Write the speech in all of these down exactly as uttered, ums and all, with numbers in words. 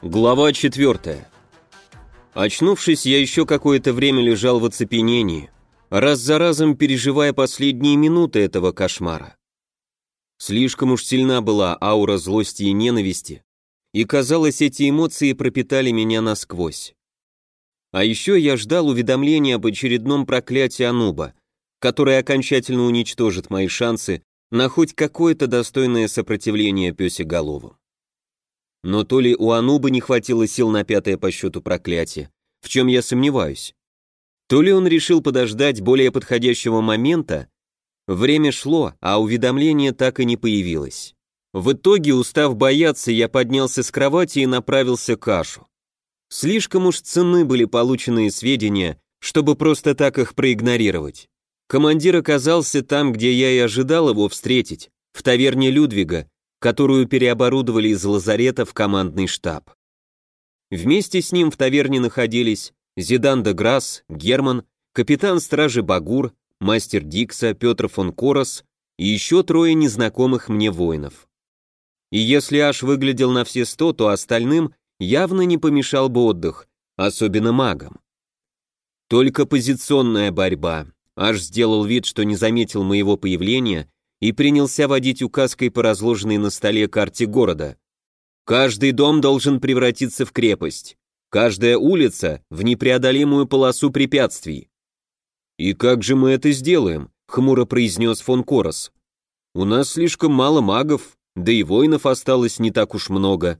Глава четвертая. Очнувшись, я еще какое-то время лежал в оцепенении, раз за разом переживая последние минуты этого кошмара. Слишком уж сильна была аура злости и ненависти, и, казалось, эти эмоции пропитали меня насквозь. А еще я ждал уведомления об очередном проклятии Ануба, которое окончательно уничтожит мои шансы на хоть какое-то достойное сопротивление пёсеголовым. Но то ли у Ануба не хватило сил на пятое по счету проклятие, в чем я сомневаюсь, то ли он решил подождать более подходящего момента. Время шло, а уведомление так и не появилось. В итоге, устав бояться, я поднялся с кровати и направился к Ашу. Слишком уж ценны были полученные сведения, чтобы просто так их проигнорировать. Командир оказался там, где я и ожидал его встретить, в таверне Людвига, которую переоборудовали из лазарета в командный штаб. Вместе с ним в таверне находились Зидан де Грасс, Герман, капитан стражи Багур, мастер Дикса, Петр фон Корос и еще трое незнакомых мне воинов. И если Аш выглядел на все сто, то остальным явно не помешал бы отдых, особенно магам. Только позиционная борьба. Аш сделал вид, что не заметил моего появления и принялся водить указкой по разложенной на столе карте города. Каждый дом должен превратиться в крепость, каждая улица — в непреодолимую полосу препятствий. «И как же мы это сделаем?» — хмуро произнес фон Корос. «У нас слишком мало магов, да и воинов осталось не так уж много.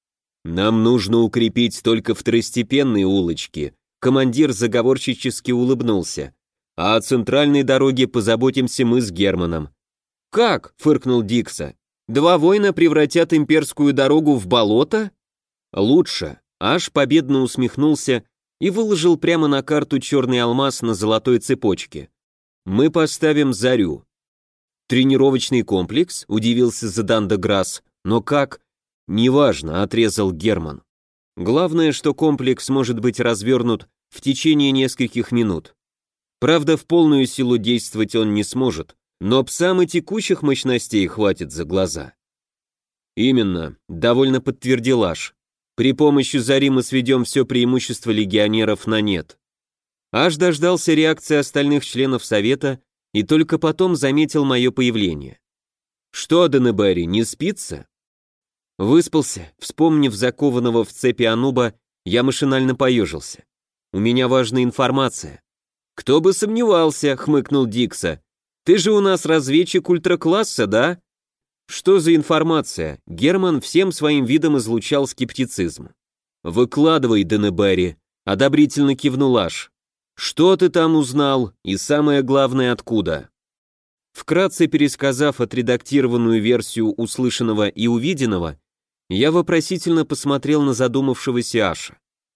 Нам нужно укрепить только второстепенные улочки», — командир заговорщически улыбнулся. «А о центральной дороге позаботимся мы с Германом». «Как?» — фыркнул Дикса. «Два воина превратят имперскую дорогу в болото?» «Лучше». Аш победно усмехнулся и выложил прямо на карту черный алмаз на золотой цепочке. «Мы поставим зарю». «Тренировочный комплекс?» — удивился Зидан де Грасс. «Но как?» «Неважно», — отрезал Герман. «Главное, что комплекс может быть развернут в течение нескольких минут. Правда, в полную силу действовать он не сможет, но псам и текущих мощностей хватит за глаза». «Именно», — довольно подтвердил Аш. «При помощи зари мы сведем все преимущество легионеров на нет». Аш дождался реакции остальных членов совета и только потом заметил мое появление. «Что, Денебери, не спится?» Выспался, вспомнив закованного в цепи Ануба, я машинально поежился. «У меня важная информация». «Кто бы сомневался», — хмыкнул Дикса. «Ты же у нас разведчик ультракласса, да?» «Что за информация?» Герман всем своим видом излучал скептицизм. «Выкладывай, Денебери», — одобрительно кивнул Аш. «Что ты там узнал, и самое главное, откуда?» Вкратце пересказав отредактированную версию услышанного и увиденного, я вопросительно посмотрел на задумавшегося Аша.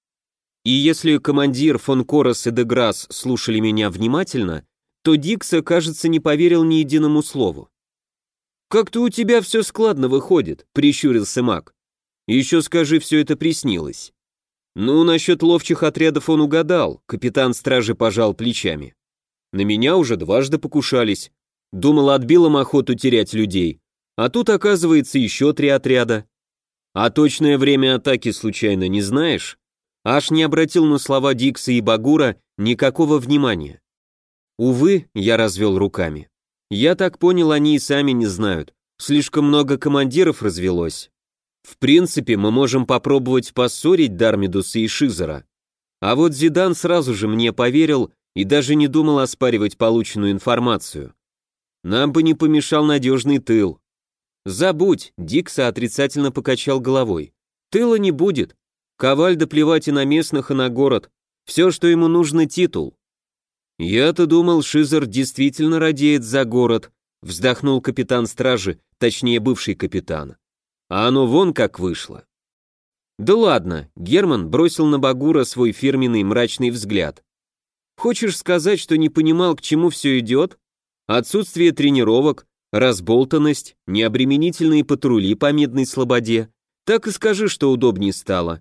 И если командир фон Корос и де Грасс слушали меня внимательно, то Дикса, кажется, не поверил ни единому слову. «Как-то у тебя все складно выходит», — прищурился маг. «Еще скажи, все это приснилось». «Ну, насчет ловчих отрядов он угадал», — капитан стражи пожал плечами. «На меня уже дважды покушались. Думал, отбил им охоту терять людей. А тут, оказывается, еще три отряда. А точное время атаки случайно не знаешь?» Аш не обратил на слова Дикса и Багура никакого внимания. «Увы», — я развел руками. «Я так понял, они и сами не знают. Слишком много командиров развелось. В принципе, мы можем попробовать поссорить Дармидуса и Шизера. А вот Зидан сразу же мне поверил и даже не думал оспаривать полученную информацию. Нам бы не помешал надежный тыл». «Забудь», — Дикса отрицательно покачал головой. «Тыла не будет. Ковальда плевать и на местных, и на город. Все, что ему нужно, титул». «Я-то думал, Шизер действительно радеет за город», — вздохнул капитан стражи, точнее бывший капитан. «А оно вон как вышло». «Да ладно», — Герман бросил на Багура свой фирменный мрачный взгляд. «Хочешь сказать, что не понимал, к чему все идет? Отсутствие тренировок, разболтанность, необременительные патрули по Медной Слободе. Так и скажи, что удобнее стало».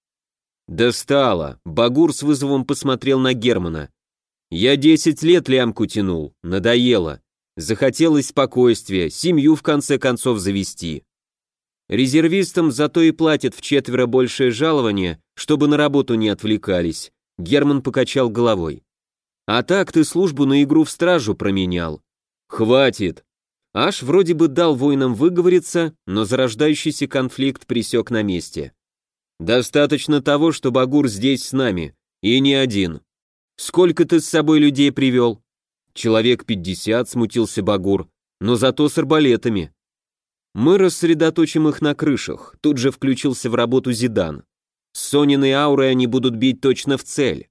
«Да стало», — Багур с вызовом посмотрел на Германа. «Я десять лет лямку тянул, надоело. Захотелось спокойствия, семью в конце концов завести». Резервистам зато и платят вчетверо большее жалование, чтобы на работу не отвлекались. Герман покачал головой. А так ты службу на игру в стражу променял. Хватит. Аш вроде бы дал воинам выговориться, но зарождающийся конфликт пресек на месте. Достаточно того, что Багур здесь с нами, и не один. Сколько ты с собой людей привел? Человек пятьдесят, смутился Багур, но зато с арбалетами. Мы рассредоточим их на крышах, тут же включился в работу Зидан. С Сониной аурой они будут бить точно в цель.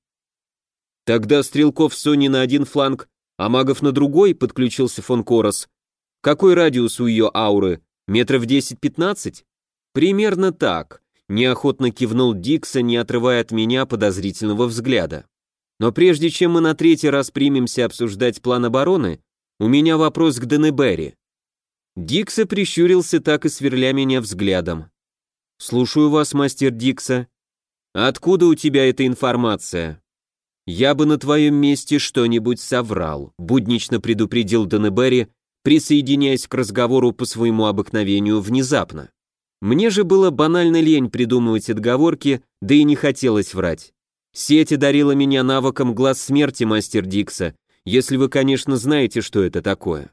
Тогда стрелков Сони на один фланг, а магов на другой, подключился фон Корос. Какой радиус у ее ауры? Метров десять-пятнадцать? Примерно так, неохотно кивнул Дикса, не отрывая от меня подозрительного взгляда. Но прежде чем мы на третий раз примемся обсуждать план обороны, у меня вопрос к Денебери. Дикса прищурился, так и сверля меня взглядом. «Слушаю вас, мастер Дикса. Откуда у тебя эта информация?» «Я бы на твоем месте что-нибудь соврал», буднично предупредил Денебери, присоединяясь к разговору по своему обыкновению внезапно. Мне же было банально лень придумывать отговорки, да и не хотелось врать. Сеть одарила меня навыком глаз смерти, мастер Дикса, если вы, конечно, знаете, что это такое.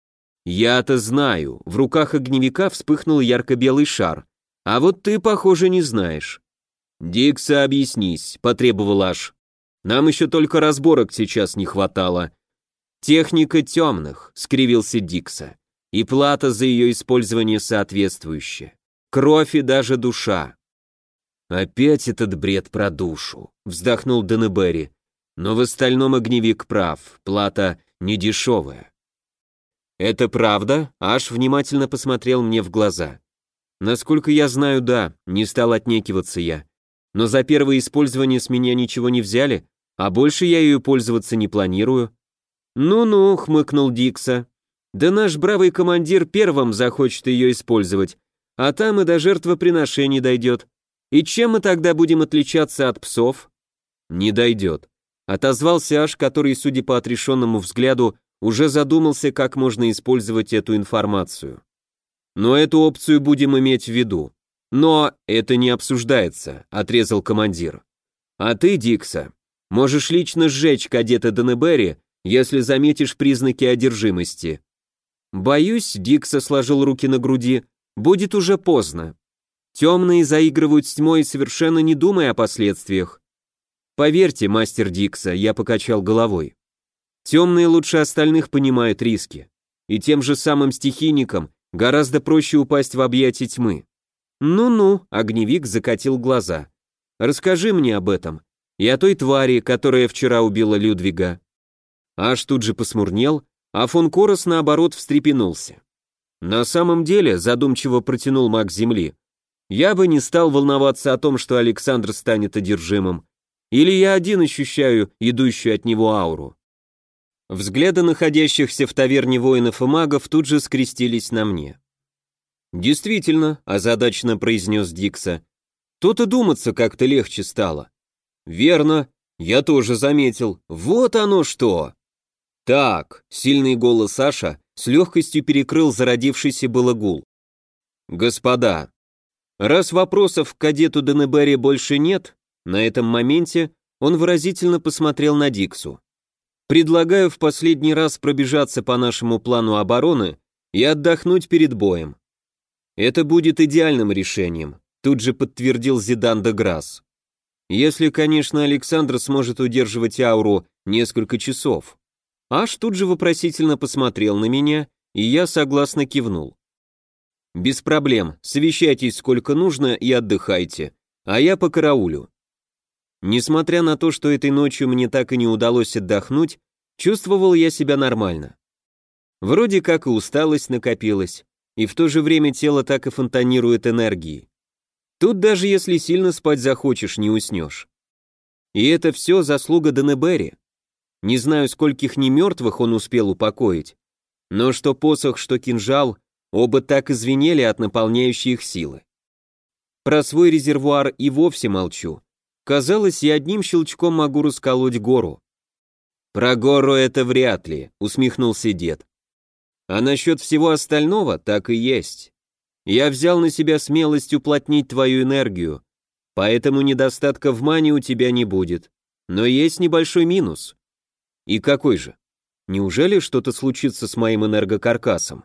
Я-то знаю, в руках огневика вспыхнул ярко-белый шар, а вот ты, похоже, не знаешь. Дикса, объяснись, потребовал Аш. Нам еще только разборок сейчас не хватало. Техника темных, скривился Дикса, и плата за ее использование соответствующая. Кровь и даже душа. Опять этот бред про душу, вздохнул Денебери, но в остальном огневик прав, плата недешевая. Это правда? Аш внимательно посмотрел мне в глаза. Насколько я знаю, да, не стал отнекиваться я. Но за первое использование с меня ничего не взяли, а больше я ею пользоваться не планирую. Ну-ну, хмыкнул Дикса. Да наш бравый командир первым захочет ее использовать, а там и до жертвоприношений дойдет. И чем мы тогда будем отличаться от псов? Не дойдет. Отозвался Аш, который, судя по отрешенному взгляду, уже задумался, как можно использовать эту информацию. Но эту опцию будем иметь в виду. Но это не обсуждается, отрезал командир. А ты, Дикса, можешь лично сжечь кадета Денебери, если заметишь признаки одержимости. Боюсь, Дикса сложил руки на груди, будет уже поздно. Темные заигрывают с тьмой, совершенно не думая о последствиях. Поверьте, мастер Дикса, я покачал головой. Темные лучше остальных понимают риски, и тем же самым стихийникам гораздо проще упасть в объятия тьмы. Ну-ну, огневик закатил глаза. Расскажи мне об этом, и о той твари, которая вчера убила Людвига. Аж тут же посмурнел, а фон Корос, наоборот, встрепенулся. На самом деле, задумчиво протянул маг земли, я бы не стал волноваться о том, что Александр станет одержимым, или я один ощущаю идущую от него ауру. Взгляды находящихся в таверне воинов и магов тут же скрестились на мне. «Действительно», — озадаченно произнес Дикса, — «тут и думаться как-то легче стало». «Верно, я тоже заметил, вот оно что!» «Так», — сильный голос Саша с легкостью перекрыл зародившийся было гул. «Господа, раз вопросов к кадету Денебери больше нет, на этом моменте он выразительно посмотрел на Диксу. Предлагаю в последний раз пробежаться по нашему плану обороны и отдохнуть перед боем. Это будет идеальным решением, тут же подтвердил Зидан де Грасс. Если, конечно, Александр сможет удерживать ауру несколько часов. Аш тут же вопросительно посмотрел на меня, и я согласно кивнул. Без проблем, совещайтесь сколько нужно и отдыхайте, а я по караулю. Несмотря на то, что этой ночью мне так и не удалось отдохнуть, чувствовал я себя нормально. Вроде как и усталость накопилась, и в то же время тело так и фонтанирует энергией. Тут даже если сильно спать захочешь, не уснешь. И это все заслуга Денебери. Не знаю, скольких немертвых он успел упокоить, но что посох, что кинжал, оба так и звенели от наполняющей их силы. Про свой резервуар и вовсе молчу. Казалось, я одним щелчком могу расколоть гору. «Про гору это вряд ли», — усмехнулся дед. «А насчет всего остального так и есть. Я взял на себя смелость уплотнить твою энергию, поэтому недостатка в мане у тебя не будет. Но есть небольшой минус. И какой же? Неужели что-то случится с моим энергокаркасом?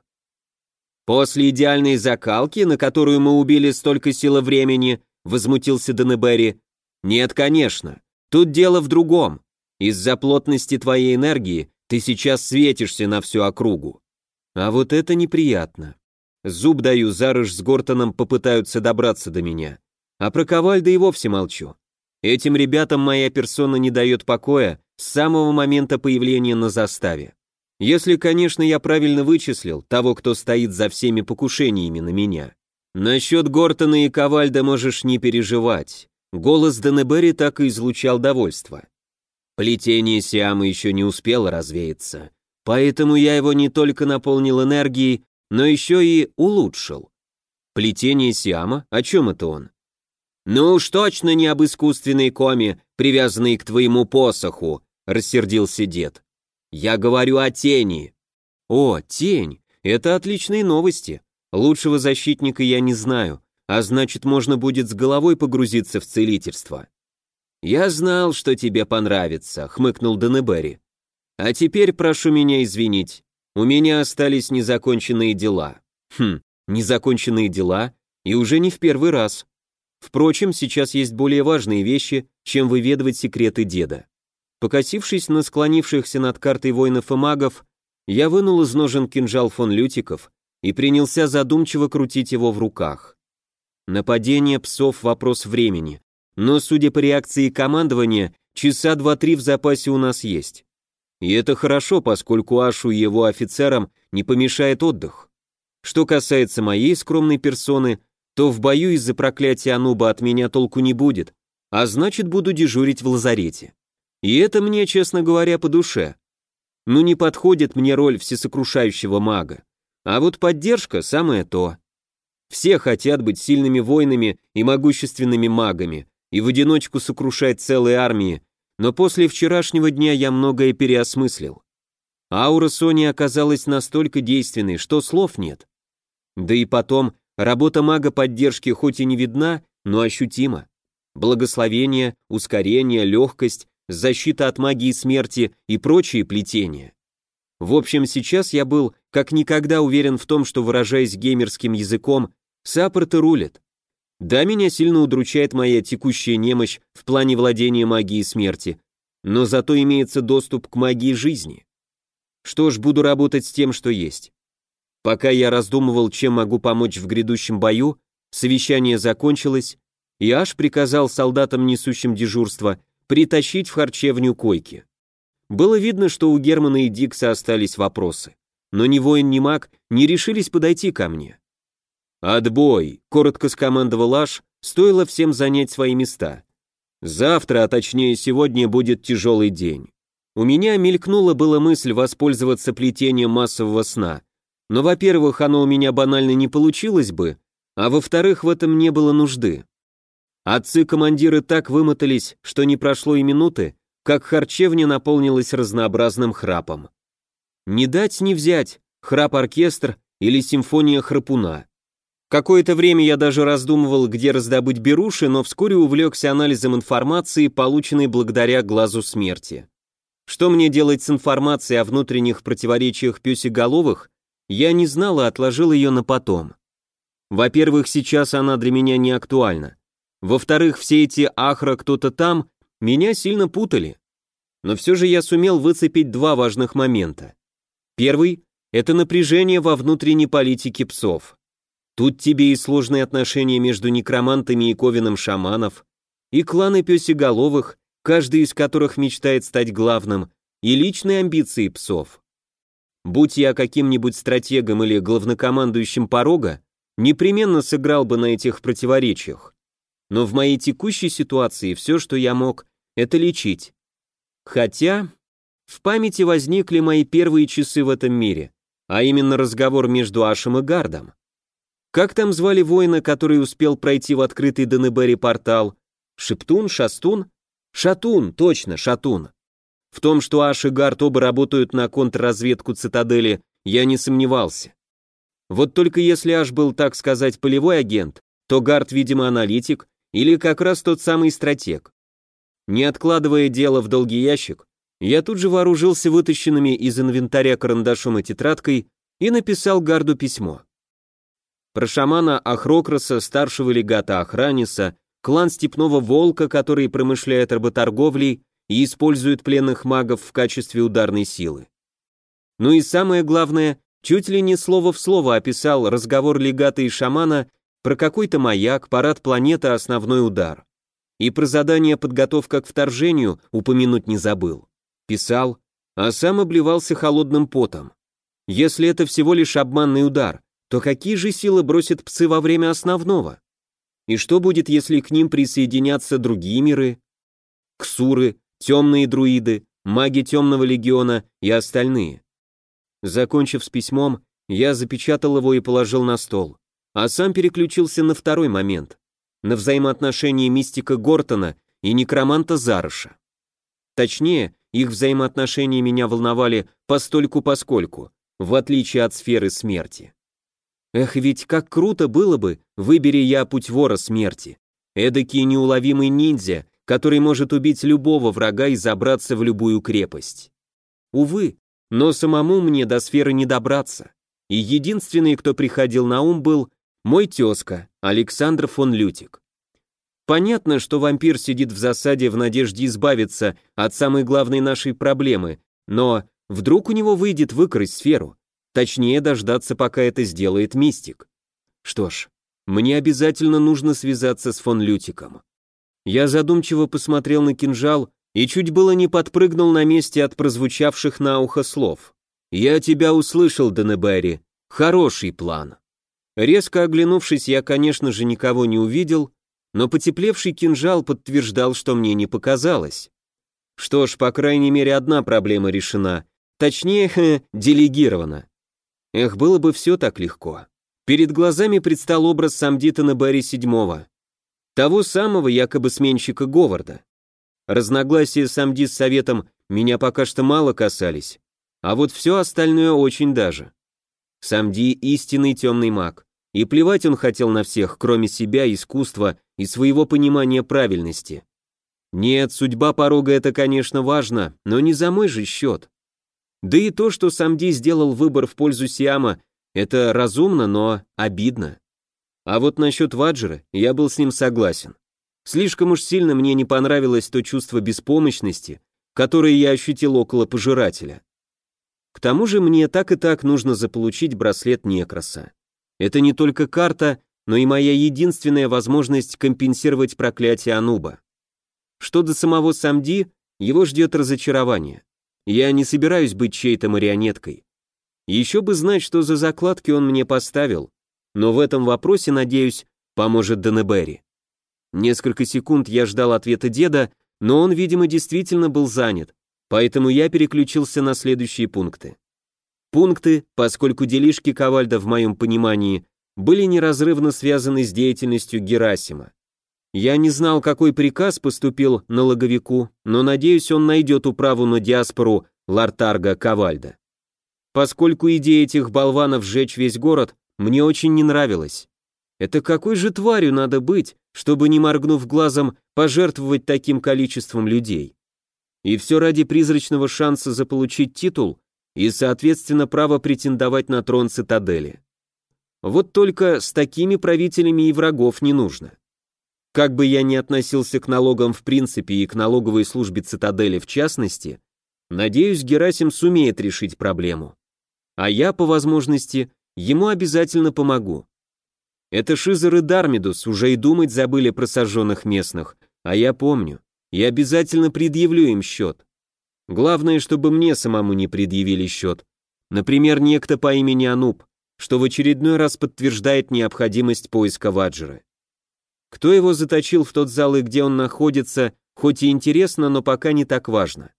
После идеальной закалки, на которую мы убили столько сил и времени, возмутился Денебери. Нет, конечно. Тут дело в другом. Из-за плотности твоей энергии ты сейчас светишься на всю округу. А вот это неприятно. Зуб даю, Зарыш с Гортоном попытаются добраться до меня. А про Ковальда и вовсе молчу. Этим ребятам моя персона не дает покоя с самого момента появления на заставе. Если, конечно, я правильно вычислил того, кто стоит за всеми покушениями на меня. Насчет Гортона и Ковальда можешь не переживать. Голос Денебери так и излучал довольство. Плетение Сиама еще не успело развеяться, поэтому я его не только наполнил энергией, но еще и улучшил. Плетение Сиама? О чем это он? Ну уж точно не об искусственной коме, привязанной к твоему посоху, рассердился дед. Я говорю о тени. О, тень, это отличные новости. Лучшего защитника я не знаю, а значит, можно будет с головой погрузиться в целительство. Я знал, что тебе понравится, хмыкнул Денебери. А теперь прошу меня извинить. У меня остались незаконченные дела. Хм, незаконченные дела, и уже не в первый раз. Впрочем, сейчас есть более важные вещи, чем выведывать секреты деда. Покосившись на склонившихся над картой воинов и магов, я вынул из ножен кинжал фон Лютиков и принялся задумчиво крутить его в руках. Нападение псов — вопрос времени, но, судя по реакции командования, часа два-три в запасе у нас есть. И это хорошо, поскольку Ашу и его офицерам не помешает отдых. Что касается моей скромной персоны, то в бою из-за проклятия Ануба от меня толку не будет, а значит, буду дежурить в лазарете. И это мне, честно говоря, по душе. Ну не подходит мне роль всесокрушающего мага. А вот поддержка — самое то. Все хотят быть сильными воинами и могущественными магами, и в одиночку сокрушать целые армии, но после вчерашнего дня я многое переосмыслил. Аура Сони оказалась настолько действенной, что слов нет. Да и потом, работа мага поддержки хоть и не видна, но ощутима. Благословение, ускорение, легкость, защита от магии смерти и прочие плетения. В общем, сейчас я был как никогда уверен в том, что, выражаясь геймерским языком, саппорты рулят. Да, меня сильно удручает моя текущая немощь в плане владения магией смерти, но зато имеется доступ к магии жизни. Что ж, буду работать с тем, что есть. Пока я раздумывал, чем могу помочь в грядущем бою, совещание закончилось, и Аш приказал солдатам, несущим дежурство, притащить в харчевню койки. Было видно, что у Германа и Дикса остались вопросы, но ни воин, ни маг не решились подойти ко мне. «Отбой!» — коротко скомандовал Аш, стоило всем занять свои места. «Завтра, а точнее сегодня, будет тяжелый день. У меня мелькнула была мысль воспользоваться плетением массового сна, но, во-первых, оно у меня банально не получилось бы, а во-вторых, в этом не было нужды. Отцы-командиры так вымотались, что не прошло и минуты, как харчевня наполнилась разнообразным храпом. Не дать не взять, храп-оркестр или симфония храпуна. Какое-то время я даже раздумывал, где раздобыть беруши, но вскоре увлекся анализом информации, полученной благодаря глазу смерти. Что мне делать с информацией о внутренних противоречиях пёсеголовых, я не знал и отложил ее на потом. Во-первых, сейчас она для меня не актуальна. Во-вторых, все эти «ахра, кто-то там» меня сильно путали. Но все же я сумел выцепить два важных момента. Первый — это напряжение во внутренней политике псов. Тут тебе и сложные отношения между некромантами и ковеном шаманов, и кланы пёсеголовых, каждый из которых мечтает стать главным, и личные амбиции псов. Будь я каким-нибудь стратегом или главнокомандующим порога, непременно сыграл бы на этих противоречиях. Но в моей текущей ситуации все, что я мог, это лечить. Хотя в памяти возникли мои первые часы в этом мире, а именно разговор между Ашем и Гардом. Как там звали воина, который успел пройти в открытый Денебери портал? Шептун? Шастун? Шатун, точно, Шатун. В том, что Аш и Гард оба работают на контрразведку цитадели, я не сомневался. Вот только если Аш был, так сказать, полевой агент, то Гард, видимо, аналитик или как раз тот самый стратег. Не откладывая дело в долгий ящик, я тут же вооружился вытащенными из инвентаря карандашом и тетрадкой и написал Гарду письмо. Про шамана Ахрокроса, старшего легата Ахраниса, клан Степного Волка, который промышляет работорговлей и использует пленных магов в качестве ударной силы. Ну и самое главное, чуть ли не слово в слово описал разговор легата и шамана про какой-то маяк, парад планеты, основной удар. И про задание подготовка к вторжению упомянуть не забыл. Писал, а сам обливался холодным потом. Если это всего лишь обманный удар, то какие же силы бросят псы во время основного? И что будет, если к ним присоединятся другие миры? Ксуры, темные друиды, маги темного легиона и остальные. Закончив с письмом, я запечатал его и положил на стол, а сам переключился на второй момент, на взаимоотношения мистика Гортона и некроманта Зароша. Точнее, их взаимоотношения меня волновали постольку-поскольку, в отличие от сферы смерти. Эх, ведь как круто было бы, выбери я путь вора смерти. Эдакий неуловимый ниндзя, который может убить любого врага и забраться в любую крепость. Увы, но самому мне до сферы не добраться. И единственный, кто приходил на ум, был мой тезка, Александр фон Лютик. Понятно, что вампир сидит в засаде в надежде избавиться от самой главной нашей проблемы, но вдруг у него выйдет выкрасть сферу, точнее дождаться, пока это сделает мистик. Что ж, мне обязательно нужно связаться с фон Лютиком. Я задумчиво посмотрел на кинжал и чуть было не подпрыгнул на месте от прозвучавших на ухо слов. «Я тебя услышал, Денебери. Хороший план». Резко оглянувшись, я, конечно же, никого не увидел, но потеплевший кинжал подтверждал, что мне не показалось. Что ж, по крайней мере, одна проблема решена. Точнее, хе, делегирована. Эх, было бы все так легко. Перед глазами предстал образ Самдита Небери седьмого. Того самого якобы сменщика Говарда. Разногласия Самди с Советом меня пока что мало касались, а вот все остальное очень даже. Самди истинный темный маг, и плевать он хотел на всех, кроме себя, искусства и своего понимания правильности. Нет, судьба порога — это, конечно, важно, но не за мой же счет. Да и то, что Самди сделал выбор в пользу Сиама, это разумно, но обидно. А вот насчет Ваджра я был с ним согласен. Слишком уж сильно мне не понравилось то чувство беспомощности, которое я ощутил около пожирателя. К тому же мне так и так нужно заполучить браслет Некроса. Это не только карта, но и моя единственная возможность компенсировать проклятие Ануба. Что до самого Самди, его ждет разочарование. Я не собираюсь быть чьей-то марионеткой. Еще бы знать, что за закладки он мне поставил, но в этом вопросе, надеюсь, поможет Денебери. Несколько секунд я ждал ответа деда, но он, видимо, действительно был занят, поэтому я переключился на следующие пункты. Пункты, поскольку делишки Ковальда в моем понимании были неразрывно связаны с деятельностью Герасима. Я не знал, какой приказ поступил налоговику, но надеюсь, он найдет управу на диаспору Лартарга Ковальда. Поскольку идея этих болванов сжечь весь город мне очень не нравилась. Это какой же тварью надо быть, чтобы, не моргнув глазом, пожертвовать таким количеством людей? И все ради призрачного шанса заполучить титул и, соответственно, право претендовать на трон цитадели. Вот только с такими правителями и врагов не нужно. Как бы я ни относился к налогам в принципе и к налоговой службе цитадели в частности, надеюсь, Герасим сумеет решить проблему. А я, по возможности, ему обязательно помогу. Это Шизер и Дармидус уже и думать забыли про сожженных местных, а я помню, и обязательно предъявлю им счет. Главное, чтобы мне самому не предъявили счет. Например, некто по имени Ануб, что в очередной раз подтверждает необходимость поиска Ваджра. Кто его заточил в тот зал и где он находится, хоть и интересно, но пока не так важно.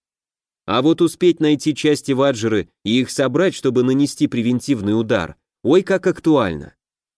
А вот успеть найти части Ваджры и их собрать, чтобы нанести превентивный удар, ой, как актуально.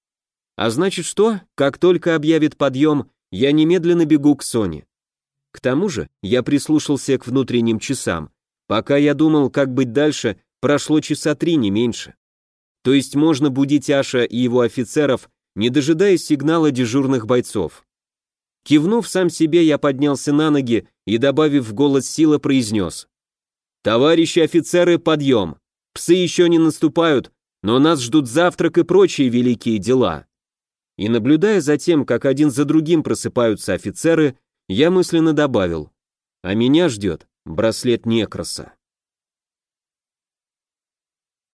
А значит что? Как только объявит подъем, я немедленно бегу к Соне. К тому же я прислушался к внутренним часам. Пока я думал, как быть дальше, прошло часа три, не меньше. То есть можно будить Аша и его офицеров, не дожидаясь сигнала дежурных бойцов. Кивнув сам себе, я поднялся на ноги и, добавив в голос силы, произнес: «Товарищи офицеры, подъем! Псы еще не наступают, но нас ждут завтрак и прочие великие дела». И, наблюдая за тем, как один за другим просыпаются офицеры, я мысленно добавил: «А меня ждет браслет Некроса».